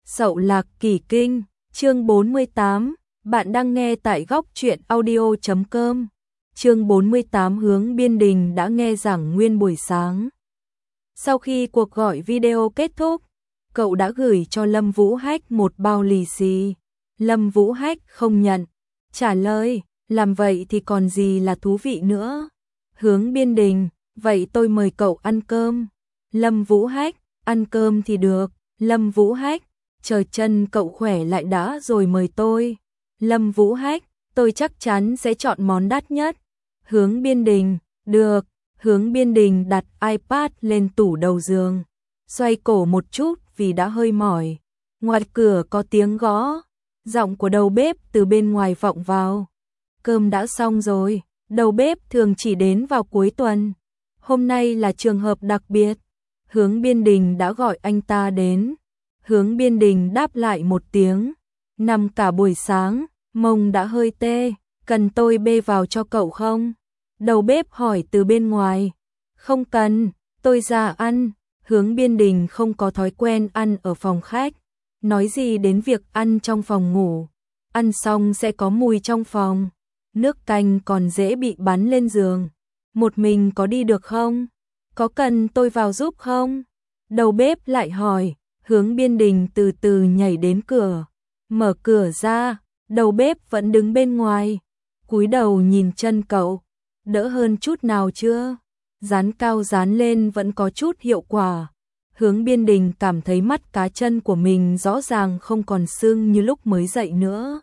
Sậu Lạc Kỳ Kinh, chương 48, bạn đang nghe tại góc truyện audio.com. Chương 48 Hướng Biên Đình đã nghe giảng nguyên buổi sáng. Sau khi cuộc gọi video kết thúc, cậu đã gửi cho Lâm Vũ Hách một bao lì xì. Lâm Vũ Hách không nhận, trả lời, làm vậy thì còn gì là thú vị nữa. Hướng Biên Đình, vậy tôi mời cậu ăn cơm. Lâm Vũ Hách, ăn cơm thì được. Lâm Vũ Hách, chờ chân cậu khỏe lại đã rồi mời tôi. Lâm Vũ Hách, tôi chắc chắn sẽ chọn món đắt nhất. Hướng Biên Đình, được. Hướng Biên Đình đặt iPad lên tủ đầu giường, xoay cổ một chút vì đã hơi mỏi. Ngoài cửa có tiếng gõ, giọng của đầu bếp từ bên ngoài vọng vào. Cơm đã xong rồi, đầu bếp thường chỉ đến vào cuối tuần. Hôm nay là trường hợp đặc biệt. Hướng Biên Đình đã gọi anh ta đến. Hướng Biên Đình đáp lại một tiếng. Nằm cả buổi sáng, mông đã hơi tê, cần tôi bê vào cho cậu không? Đầu bếp hỏi từ bên ngoài. Không cần, tôi ra ăn. Hướng Biên Đình không có thói quen ăn ở phòng khách. Nói gì đến việc ăn trong phòng ngủ. Ăn xong sẽ có mùi trong phòng. Nước canh còn dễ bị bắn lên giường. Một mình có đi được không? Có cần tôi vào giúp không? Đầu bếp lại hỏi. Hướng Biên Đình từ từ nhảy đến cửa. Mở cửa ra, đầu bếp vẫn đứng bên ngoài. Cúi đầu nhìn chân cậu. Đỡ hơn chút nào chưa? Dán cao dán lên vẫn có chút hiệu quả. Hướng Biên Đình cảm thấy mắt cá chân của mình rõ ràng không còn sưng như lúc mới dậy nữa.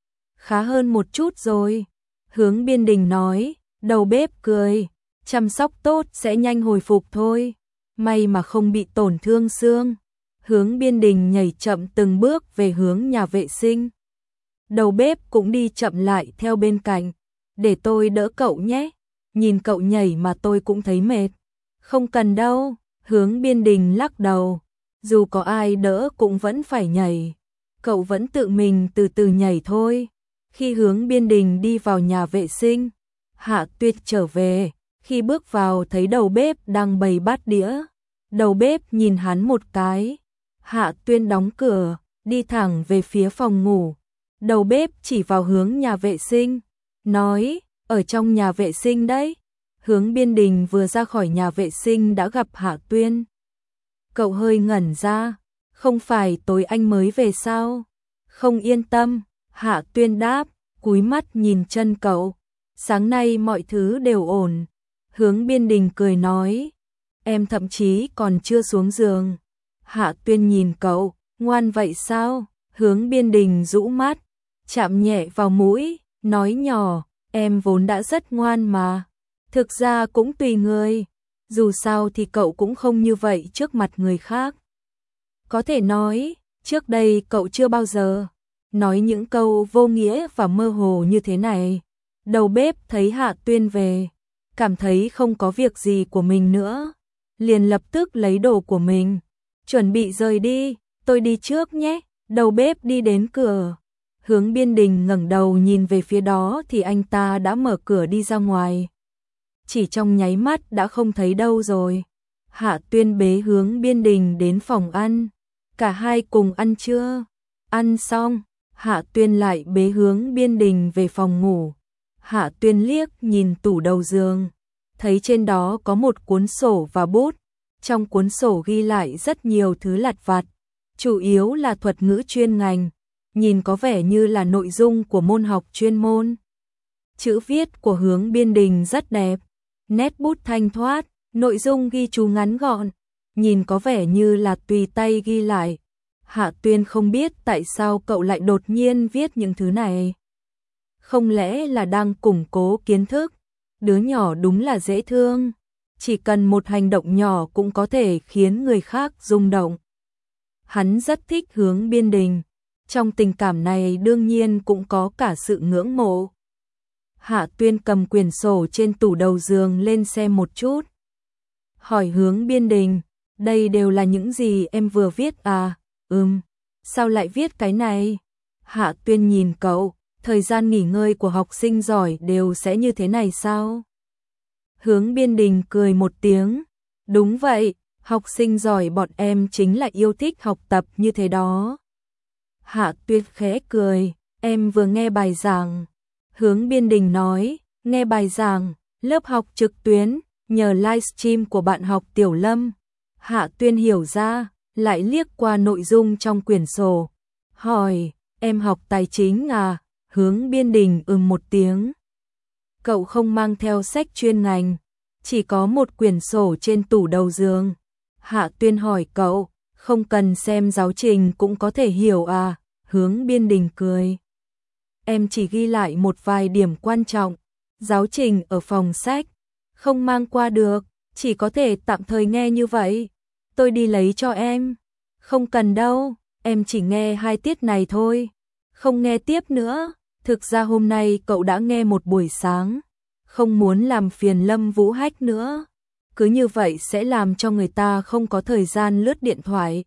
Khá hơn một chút rồi. Hướng Biên Đình nói, đầu bếp cười. Chăm sóc tốt sẽ nhanh hồi phục thôi. May mà không bị tổn thương xương. Hướng Biên Đình nhảy chậm từng bước về hướng nhà vệ sinh. Đầu bếp cũng đi chậm lại theo bên cạnh. Để tôi đỡ cậu nhé. Nhìn cậu nhảy mà tôi cũng thấy mệt. Không cần đâu. Hướng Biên Đình lắc đầu. Dù có ai đỡ cũng vẫn phải nhảy. Cậu vẫn tự mình từ từ nhảy thôi. Khi Hướng Biên Đình đi vào nhà vệ sinh, Hạ Tuyết trở về. Khi bước vào thấy đầu bếp đang bày bát đĩa. Đầu bếp nhìn hắn một cái. Hạ Tuyên đóng cửa, đi thẳng về phía phòng ngủ. Đầu bếp chỉ vào hướng nhà vệ sinh, nói, ở trong nhà vệ sinh đấy. Hướng Biên Đình vừa ra khỏi nhà vệ sinh đã gặp Hạ Tuyên. Cậu hơi ngẩn ra, không phải tối anh mới về sao? Không yên tâm, Hạ Tuyên đáp, cúi mắt nhìn chân cậu. Sáng nay mọi thứ đều ổn. Hướng Biên Đình cười nói, em thậm chí còn chưa xuống giường. Hạ Tuyên nhìn cậu, ngoan vậy sao? Hướng Biên Đình rũ mắt, chạm nhẹ vào mũi, nói nhỏ, em vốn đã rất ngoan mà. Thực ra cũng tùy người, dù sao thì cậu cũng không như vậy trước mặt người khác. Có thể nói, trước đây cậu chưa bao giờ nói những câu vô nghĩa và mơ hồ như thế này. Đầu bếp thấy Hạ Tuyên về, cảm thấy không có việc gì của mình nữa, liền lập tức lấy đồ của mình. Chuẩn bị rời đi, tôi đi trước nhé. Đầu bếp đi đến cửa. Hướng Biên Đình ngẩng đầu nhìn về phía đó thì anh ta đã mở cửa đi ra ngoài. Chỉ trong nháy mắt đã không thấy đâu rồi. Hạ Tuyên bế Hướng Biên Đình đến phòng ăn. Cả hai cùng ăn trưa. Ăn xong, Hạ Tuyên lại bế Hướng Biên Đình về phòng ngủ. Hạ Tuyên liếc nhìn tủ đầu giường, thấy trên đó có một cuốn sổ và bút. Trong cuốn sổ ghi lại rất nhiều thứ lặt vặt, chủ yếu là thuật ngữ chuyên ngành, nhìn có vẻ như là nội dung của môn học chuyên môn. Chữ viết của Hướng Biên Đình rất đẹp, nét bút thanh thoát, nội dung ghi chú ngắn gọn, nhìn có vẻ như là tùy tay ghi lại. Hạ Tuyên không biết tại sao cậu lại đột nhiên viết những thứ này. Không lẽ là đang củng cố kiến thức? Đứa nhỏ đúng là dễ thương. Chỉ cần một hành động nhỏ cũng có thể khiến người khác rung động. Hắn rất thích Hướng Biên Đình. Trong tình cảm này đương nhiên cũng có cả sự ngưỡng mộ. Hạ Tuyên cầm quyển sổ trên tủ đầu giường lên xem một chút. Hỏi Hướng Biên Đình, đây đều là những gì em vừa viết à? Sao lại viết cái này? Hạ Tuyên nhìn cậu, thời gian nghỉ ngơi của học sinh giỏi đều sẽ như thế này sao? Hướng Biên Đình cười một tiếng. Đúng vậy, học sinh giỏi bọn em chính là yêu thích học tập như thế đó. Hạ Tuyết khẽ cười, em vừa nghe bài giảng. Hướng Biên Đình nói, nghe bài giảng, lớp học trực tuyến, nhờ livestream của bạn học Tiểu Lâm. Hạ Tuyên hiểu ra, lại liếc qua nội dung trong quyển sổ. Hỏi, em học tài chính à? Hướng Biên Đình một tiếng. Cậu không mang theo sách chuyên ngành, chỉ có một quyển sổ trên tủ đầu giường. Hạ Tuyên hỏi cậu, không cần xem giáo trình cũng có thể hiểu à? Hướng Biên Đình cười. Em chỉ ghi lại một vài điểm quan trọng, giáo trình ở phòng sách, không mang qua được, chỉ có thể tạm thời nghe như vậy. Tôi đi lấy cho em. Không cần đâu, em chỉ nghe 2 tiết này thôi, không nghe tiếp nữa. Thực ra hôm nay cậu đã nghe một buổi sáng, không muốn làm phiền Lâm Vũ Hách nữa. Cứ như vậy sẽ làm cho người ta không có thời gian lướt điện thoại.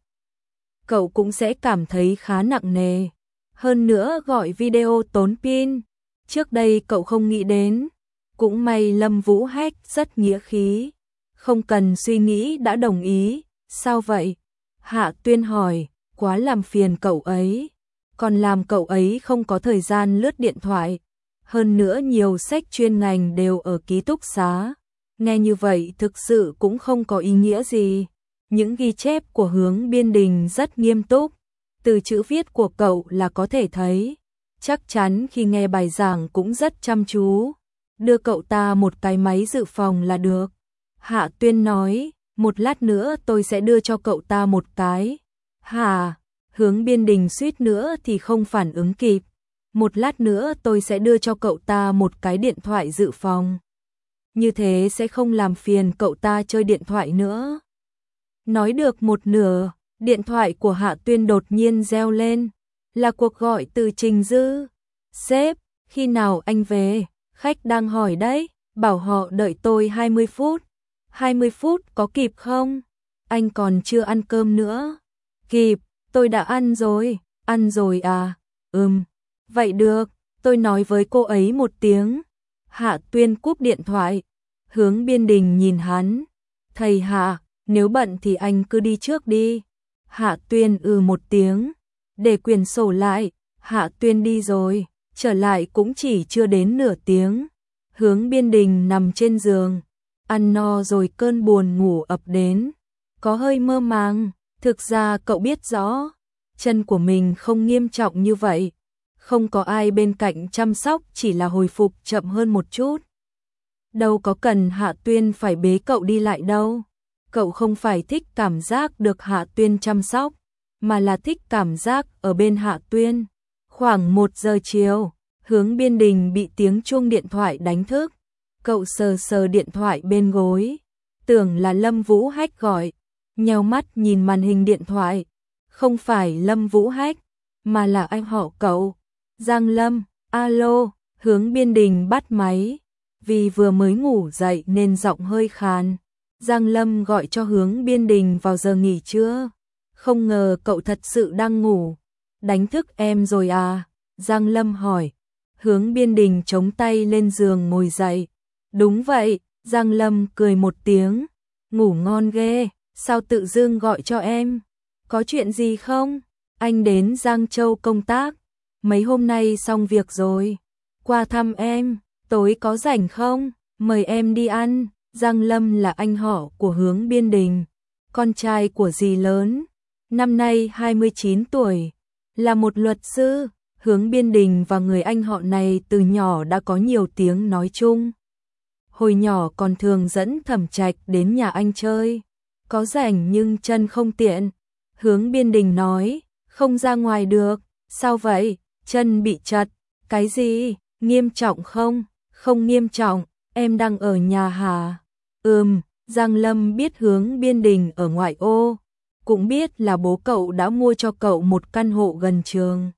Cậu cũng sẽ cảm thấy khá nặng nề. Hơn nữa gọi video tốn pin. Trước đây cậu không nghĩ đến. Cũng may Lâm Vũ Hách rất nghĩa khí. Không cần suy nghĩ đã đồng ý. Sao vậy? Hạ Tuyên hỏi, quá làm phiền cậu ấy. Còn làm cậu ấy không có thời gian lướt điện thoại. Hơn nữa nhiều sách chuyên ngành đều ở ký túc xá. Nghe như vậy thực sự cũng không có ý nghĩa gì. Những ghi chép của Hướng Biên Đình rất nghiêm túc. Từ chữ viết của cậu là có thể thấy. Chắc chắn khi nghe bài giảng cũng rất chăm chú. Đưa cậu ta một cái máy dự phòng là được. Hạ Tuyên nói, một lát nữa tôi sẽ đưa cho cậu ta một cái. Hả? Hướng Biên Đình suýt nữa thì không phản ứng kịp. Một lát nữa tôi sẽ đưa cho cậu ta một cái điện thoại dự phòng. Như thế sẽ không làm phiền cậu ta chơi điện thoại nữa. Nói được một nửa, điện thoại của Hạ Tuyên đột nhiên reo lên. Là cuộc gọi từ Trình Dư. Sếp, khi nào anh về? Khách đang hỏi đấy, bảo họ đợi tôi 20 phút. 20 phút có kịp không? Anh còn chưa ăn cơm nữa. Kịp, tôi đã ăn rồi. Ăn rồi à? Vậy được, tôi nói với cô ấy một tiếng. Hạ Tuyên cúp điện thoại. Hướng Biên Đình nhìn hắn. Thầy Hạ, nếu bận thì anh cứ đi trước đi. Hạ Tuyên một tiếng. Để quyển sổ lại. Hạ Tuyên đi rồi. Trở lại cũng chỉ chưa đến nửa tiếng. Hướng Biên Đình nằm trên giường. Ăn no rồi cơn buồn ngủ ập đến. Có hơi mơ màng. Thực ra cậu biết rõ. Chân của mình không nghiêm trọng như vậy. Không có ai bên cạnh chăm sóc, chỉ là hồi phục chậm hơn một chút. Đâu có cần Hạ Tuyên phải bế cậu đi lại đâu. Cậu không phải thích cảm giác được Hạ Tuyên chăm sóc, mà là thích cảm giác ở bên Hạ Tuyên. Khoảng 1 giờ chiều, Hướng Biên Đình bị tiếng chuông điện thoại đánh thức. Cậu sờ sờ điện thoại bên gối, tưởng là Lâm Vũ Hách gọi, nheo mắt nhìn màn hình điện thoại. Không phải Lâm Vũ Hách, mà là anh họ cậu, Giang Lâm. Alo. Hướng Biên Đình bắt máy, vì vừa mới ngủ dậy nên giọng hơi khàn. Giang Lâm gọi cho Hướng Biên Đình vào giờ nghỉ trưa. Không ngờ cậu thật sự đang ngủ. Đánh thức em rồi à? Giang Lâm hỏi. Hướng Biên Đình chống tay lên giường ngồi dậy. Đúng vậy. Giang Lâm cười một tiếng. Ngủ ngon ghê, sao tự dưng gọi cho em? Có chuyện gì không? Anh đến Giang Châu công tác. Mấy hôm nay xong việc rồi. Qua thăm em, tối có rảnh không? Mời em đi ăn. Giang Lâm là anh họ của Hướng Biên Đình, con trai của dì lớn, năm nay 29 tuổi, là một luật sư. Hướng Biên Đình và người anh họ này từ nhỏ đã có nhiều tiếng nói chung. Hồi nhỏ còn thường dẫn Thẩm Trạch đến nhà anh chơi, có rảnh nhưng chân không tiện. Hướng Biên Đình nói, không ra ngoài được. Sao vậy? Chân bị trật. Cái gì? Nghiêm trọng không? Không nghiêm trọng. Em đang ở nhà hả? Giang Lâm biết Hướng Biên Đình ở ngoại ô, cũng biết là bố cậu đã mua cho cậu một căn hộ gần trường.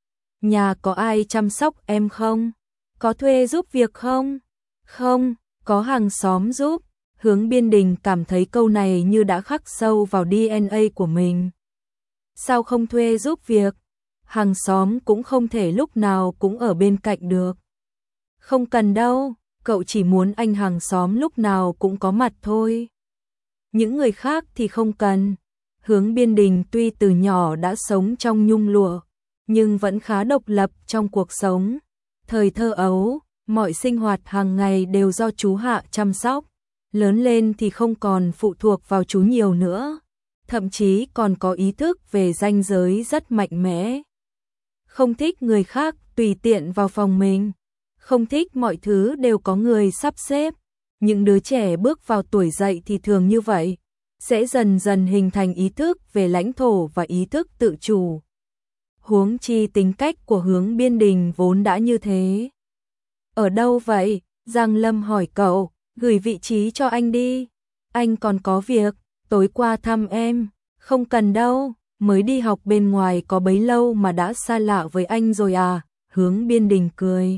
Nhà có ai chăm sóc em không? Có thuê giúp việc không? Không, có hàng xóm giúp. Hướng Biên Đình cảm thấy câu này như đã khắc sâu vào DNA của mình. Sao không thuê giúp việc? Hàng xóm cũng không thể lúc nào cũng ở bên cạnh được. Không cần đâu. Cậu chỉ muốn anh hàng xóm lúc nào cũng có mặt thôi. Những người khác thì không cần. Hướng Biên Đình tuy từ nhỏ đã sống trong nhung lụa, nhưng vẫn khá độc lập trong cuộc sống. Thời thơ ấu, mọi sinh hoạt hàng ngày đều do chú Hạ chăm sóc, lớn lên thì không còn phụ thuộc vào chú nhiều nữa, thậm chí còn có ý thức về ranh giới rất mạnh mẽ. Không thích người khác tùy tiện vào phòng mình, không thích mọi thứ đều có người sắp xếp. Những đứa trẻ bước vào tuổi dậy thì thường như vậy, sẽ dần dần hình thành ý thức về lãnh thổ và ý thức tự chủ. Huống chi tính cách của Hướng Biên Đình vốn đã như thế. Ở đâu vậy? Giang Lâm hỏi cậu, gửi vị trí cho anh đi. Anh còn có việc, tối qua thăm em. Không cần đâu, mới đi học bên ngoài có bấy lâu mà đã xa lạ với anh rồi à? Hướng Biên Đình cười.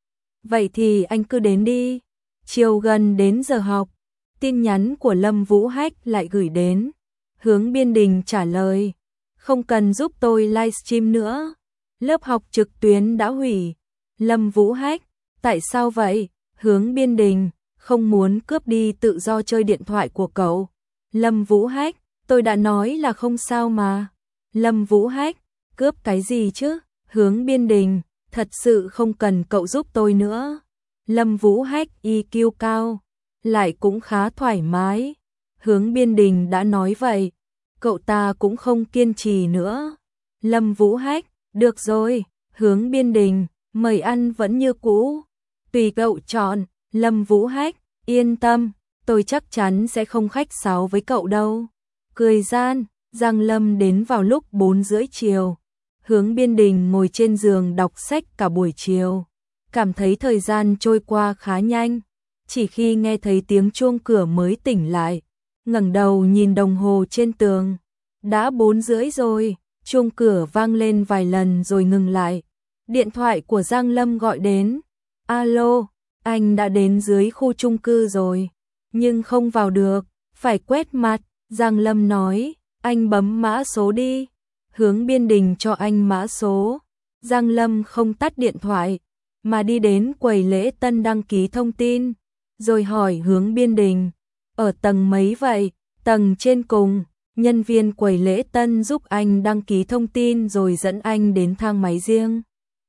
Vậy thì anh cứ đến đi. Chiều gần đến giờ học, tin nhắn của Lâm Vũ Hách lại gửi đến. Hướng Biên Đình trả lời, không cần giúp tôi livestream nữa. Lớp học trực tuyến đã hủy. Lâm Vũ Hách, tại sao vậy? Hướng Biên Đình, không muốn cướp đi tự do chơi điện thoại của cậu. Lâm Vũ Hách, tôi đã nói là không sao mà. Lâm Vũ Hách, cướp cái gì chứ? Hướng Biên Đình, thật sự không cần cậu giúp tôi nữa. Lâm Vũ Hách EQ cao, lại cũng khá thoải mái. Hướng Biên Đình đã nói vậy, cậu ta cũng không kiên trì nữa. Lâm Vũ Hách, được rồi. Hướng Biên Đình, mời ăn vẫn như cũ. Tùy cậu chọn. Lâm Vũ Hách, yên tâm, tôi chắc chắn sẽ không khách sáo với cậu đâu. Cười gian, Giang Lâm đến vào lúc 4 rưỡi chiều. Hướng Biên Đình ngồi trên giường đọc sách cả buổi chiều. Cảm thấy thời gian trôi qua khá nhanh. Chỉ khi nghe thấy tiếng chuông cửa mới tỉnh lại. Ngẩng đầu nhìn đồng hồ trên tường. Đã 4 rưỡi rồi. Chuông cửa vang lên vài lần rồi ngừng lại. Điện thoại của Giang Lâm gọi đến. Alo, anh đã đến dưới khu chung cư rồi. Nhưng không vào được, phải quét mặt. Giang Lâm nói, anh bấm mã số đi. Hướng Biên Đình cho anh mã số. Giang Lâm không tắt điện thoại, mà đi đến quầy lễ tân đăng ký thông tin. Rồi hỏi Hướng Biên Đình, ở tầng mấy vậy? Tầng trên cùng. Nhân viên quầy lễ tân giúp anh đăng ký thông tin rồi dẫn anh đến thang máy riêng.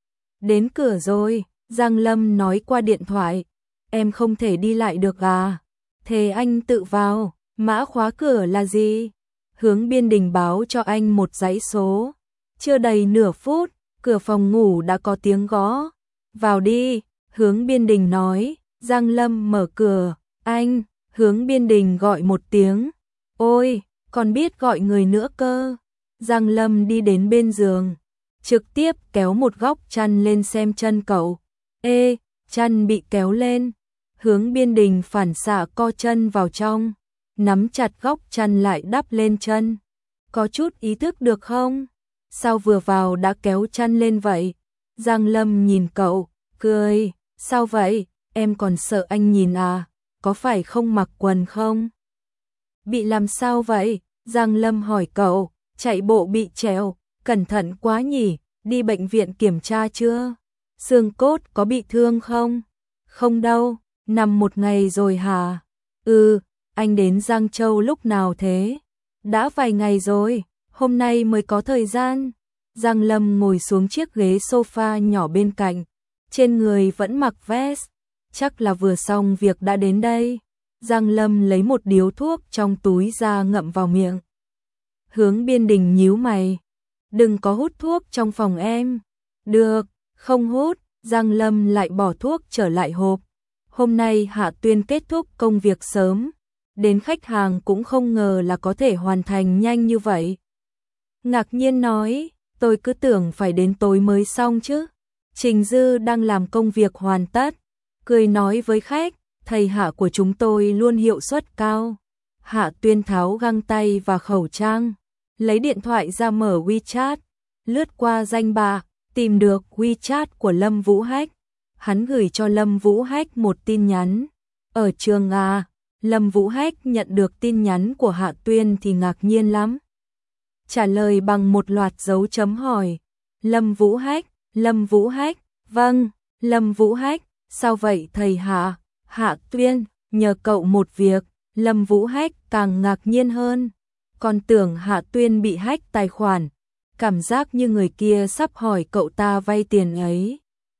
Đến cửa rồi, Giang Lâm nói qua điện thoại. Em không thể đi lại được à? Thế anh tự vào. Mã khóa cửa là gì? Hướng Biên Đình báo cho anh một dãy số. Chưa đầy nửa phút, cửa phòng ngủ đã có tiếng gõ. Vào đi, Hướng Biên Đình nói. Giang Lâm mở cửa. Anh. Hướng Biên Đình gọi một tiếng. Ôi, còn biết gọi người nữa cơ. Giang Lâm đi đến bên giường, trực tiếp kéo một góc chăn lên xem chân cậu. Ê, chăn bị kéo lên. Hướng Biên Đình phản xạ co chân vào trong, nắm chặt góc chăn lại đắp lên chân. Có chút ý thức được không? Sao vừa vào đã kéo chăn lên vậy? Giang Lâm nhìn cậu, cười. Sao vậy? Em còn sợ anh nhìn à? Có phải không mặc quần không? Bị làm sao vậy? Giang Lâm hỏi cậu. Chạy bộ bị trèo, cẩn thận quá nhỉ, đi bệnh viện kiểm tra chưa? Xương cốt có bị thương không? Không đâu, nằm một ngày rồi hả? Ừ, anh đến Giang Châu lúc nào thế? Đã vài ngày rồi, hôm nay mới có thời gian. Giang Lâm ngồi xuống chiếc ghế sofa nhỏ bên cạnh, trên người vẫn mặc vest, chắc là vừa xong việc đã đến đây. Giang Lâm lấy một điếu thuốc trong túi ra ngậm vào miệng. Hướng Biên Đình nhíu mày. Đừng có hút thuốc trong phòng em. Được, không hút. Giang Lâm lại bỏ thuốc trở lại hộp. Hôm nay Hạ Tuyên kết thúc công việc sớm. Đến khách hàng cũng không ngờ là có thể hoàn thành nhanh như vậy. Ngạc nhiên nói, tôi cứ tưởng phải đến tối mới xong chứ. Trình Dư đang làm công việc hoàn tất. Cười nói với khách, thầy Hạ của chúng tôi luôn hiệu suất cao. Hạ Tuyên tháo găng tay và khẩu trang. Lấy điện thoại ra mở WeChat, lướt qua danh bạ, tìm được WeChat của Lâm Vũ Hách. Hắn gửi cho Lâm Vũ Hách một tin nhắn. Ở trường à? Lâm Vũ Hách nhận được tin nhắn của Hạ Tuyên thì ngạc nhiên lắm. Trả lời bằng một loạt dấu chấm hỏi. Lâm Vũ Hách, Lâm Vũ Hách, vâng, Lâm Vũ Hách, sao vậy thầy Hạ? Hạ Tuyên, nhờ cậu một việc. Lâm Vũ Hách càng ngạc nhiên hơn. Còn tưởng Hạ Tuyên bị hack tài khoản, cảm giác như người kia sắp hỏi cậu ta vay tiền ấy.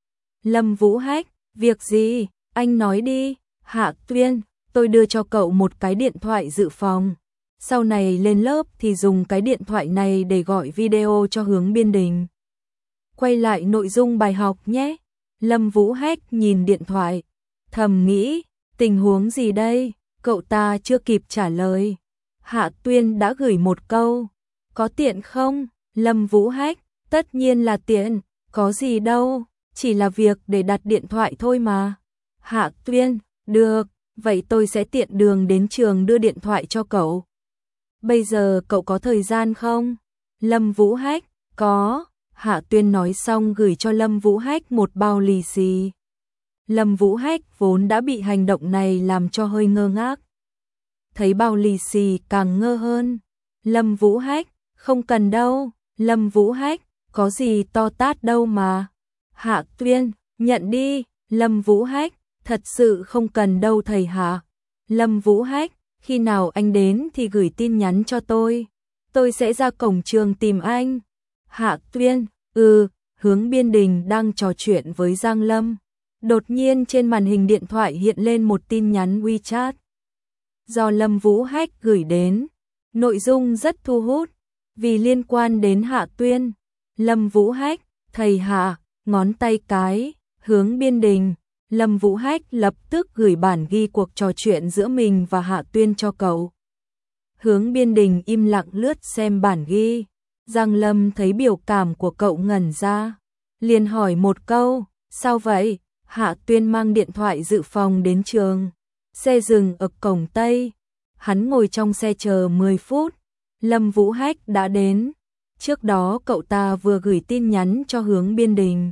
Lâm Vũ Hách, việc gì, anh nói đi. Hạ Tuyên, tôi đưa cho cậu một cái điện thoại dự phòng. Sau này lên lớp thì dùng cái điện thoại này để gọi video cho Hướng Biên Đình. Quay lại nội dung bài học nhé. Lâm Vũ Hách nhìn điện thoại, thầm nghĩ, tình huống gì đây? Cậu ta chưa kịp trả lời. Hạ Tuyên đã gửi một câu, có tiện không? Lâm Vũ Hách, tất nhiên là tiện, có gì đâu, chỉ là việc để đặt điện thoại thôi mà. Hạ Tuyên, được, vậy tôi sẽ tiện đường đến trường đưa điện thoại cho cậu. Bây giờ cậu có thời gian không? Lâm Vũ Hách, có. Hạ Tuyên nói xong gửi cho Lâm Vũ Hách một bao lì xì. Lâm Vũ Hách vốn đã bị hành động này làm cho hơi ngơ ngác. Thấy bao lì xì càng ngơ hơn. Lâm Vũ Hách, không cần đâu. Lâm Vũ Hách, có gì to tát đâu mà. Hạ Tuyên, nhận đi. Lâm Vũ Hách, thật sự không cần đâu thầy Hạ. Lâm Vũ Hách, khi nào anh đến thì gửi tin nhắn cho tôi sẽ ra cổng trường tìm anh. Hạ Tuyên, Hướng Biên Đình đang trò chuyện với Giang Lâm. Đột nhiên trên màn hình điện thoại hiện lên một tin nhắn WeChat. Do Lâm Vũ Hách gửi đến, nội dung rất thu hút, vì liên quan đến Hạ Tuyên. Lâm Vũ Hách, thầy Hạ, ngón tay cái, Hướng Biên Đình. Lâm Vũ Hách lập tức gửi bản ghi cuộc trò chuyện giữa mình và Hạ Tuyên cho cậu. Hướng Biên Đình im lặng lướt xem bản ghi. Giang Lâm thấy biểu cảm của cậu ngẩn ra, liền hỏi một câu, sao vậy? Hạ Tuyên mang điện thoại dự phòng đến trường. Xe dừng ở cổng Tây. Hắn ngồi trong xe chờ 10 phút. Lâm Vũ Hách đã đến. Trước đó cậu ta vừa gửi tin nhắn cho Hướng Biên Đình.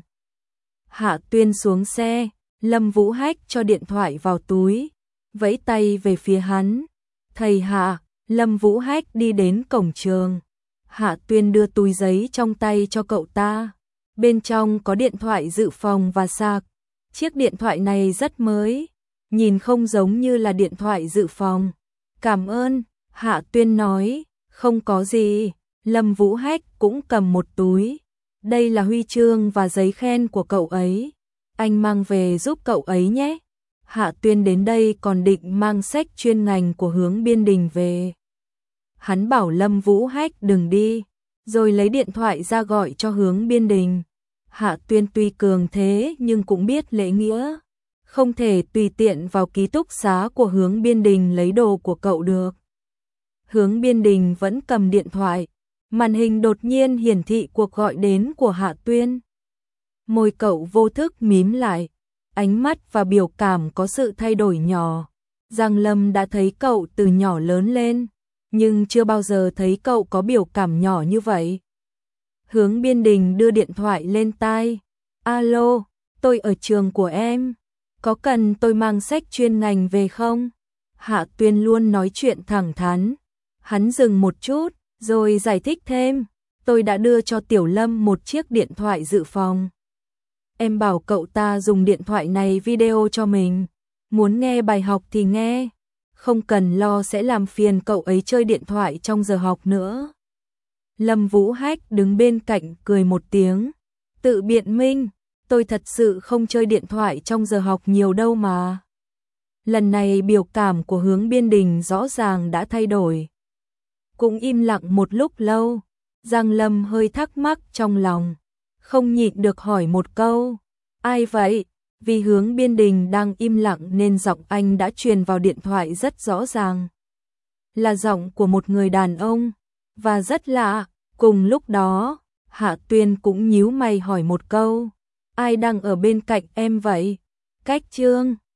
Hạ Tuyên xuống xe. Lâm Vũ Hách cho điện thoại vào túi, vẫy tay về phía hắn. Thầy Hạ. Lâm Vũ Hách đi đến cổng trường. Hạ Tuyên đưa túi giấy trong tay cho cậu ta. Bên trong có điện thoại dự phòng và sạc. Chiếc điện thoại này rất mới, nhìn không giống như là điện thoại dự phòng. Cảm ơn, Hạ Tuyên nói, không có gì. Lâm Vũ Hách cũng cầm một túi. Đây là huy chương và giấy khen của cậu ấy. Anh mang về giúp cậu ấy nhé. Hạ Tuyên đến đây còn định mang sách chuyên ngành của Hướng Biên Đình về. Hắn bảo Lâm Vũ Hách đừng đi, rồi lấy điện thoại ra gọi cho Hướng Biên Đình. Hạ Tuyên tuy cường thế nhưng cũng biết lễ nghĩa, không thể tùy tiện vào ký túc xá của Hướng Biên Đình lấy đồ của cậu được. Hướng Biên Đình vẫn cầm điện thoại, màn hình đột nhiên hiển thị cuộc gọi đến của Hạ Tuyên. Môi cậu vô thức mím lại, ánh mắt và biểu cảm có sự thay đổi nhỏ. Giang Lâm đã thấy cậu từ nhỏ lớn lên, nhưng chưa bao giờ thấy cậu có biểu cảm nhỏ như vậy. Hướng Biên Đình đưa điện thoại lên tai. Alo, tôi ở trường của em. Có cần tôi mang sách chuyên ngành về không? Hạ Tuyên luôn nói chuyện thẳng thắn. Hắn dừng một chút, rồi giải thích thêm. Tôi đã đưa cho Tiểu Lâm một chiếc điện thoại dự phòng. Em bảo cậu ta dùng điện thoại này video cho mình. Muốn nghe bài học thì nghe. Không cần lo sẽ làm phiền cậu ấy chơi điện thoại trong giờ học nữa. Lâm Vũ Hách đứng bên cạnh cười một tiếng. Tự biện minh, tôi thật sự không chơi điện thoại trong giờ học nhiều đâu mà. Lần này biểu cảm của Hướng Biên Đình rõ ràng đã thay đổi. Cũng im lặng một lúc lâu. Giang Lâm hơi thắc mắc trong lòng, không nhịn được hỏi một câu. Ai vậy? Vì Hướng Biên Đình đang im lặng nên giọng anh đã truyền vào điện thoại rất rõ ràng. Là giọng của một người đàn ông, và rất lạ. Cùng lúc đó, Hạ Tuyên cũng nhíu mày hỏi một câu. Ai đang ở bên cạnh em vậy? Cách Trương.